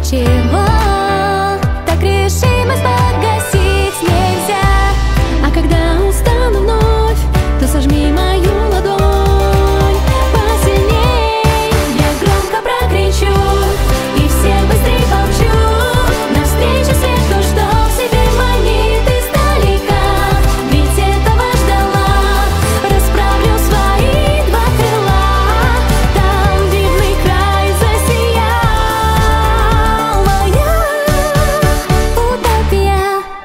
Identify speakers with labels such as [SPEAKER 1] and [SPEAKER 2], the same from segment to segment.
[SPEAKER 1] Ничего так решимость погасить нельзя. А когда устану вновь, то сожми мою ладонь посильней. Я громко прокричу и всех быстрей помчу навстречу свету, что в себе манит издалека. Ведь этого ждала, расправлю свои два крыла. Там дивный край засиял, моя утопия.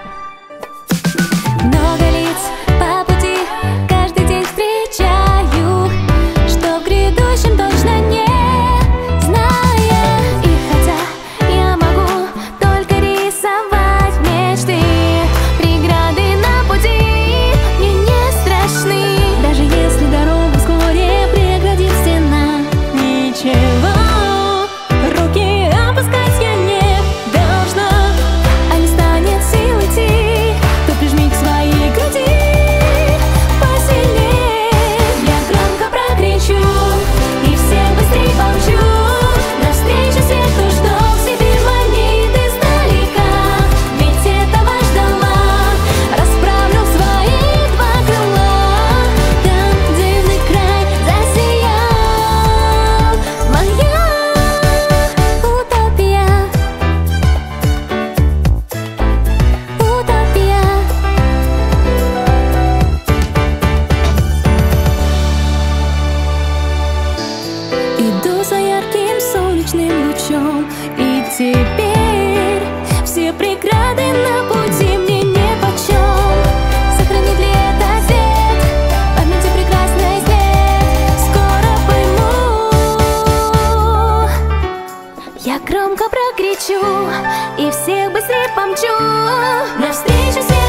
[SPEAKER 1] Много лиц по пути каждый день встречаю, что в грядущем точно не зная. И хотя я могу только рисовать мечты, преграды на пути мне не страшны. Даже если дорогу вскоре преградит стена, ничего, руки опускать я не должна. А не станет сил идти, то прижми к своей груди посильней. Я громко прокричу и всех быстрей помчу навстречу свету, что в себе манит издалека. Ведь этого ждала, расправлю свои два крыла. Там дивный край засиял, моя утопия. Утопия. Иду за ярким солнечным лучом, и теперь все преграды на пути мне нипочем. Сохранит ли это свет, в памяти прекрасный след? Скоро пойму. Я громко прокричу и всех быстрее помчу навстречу свету.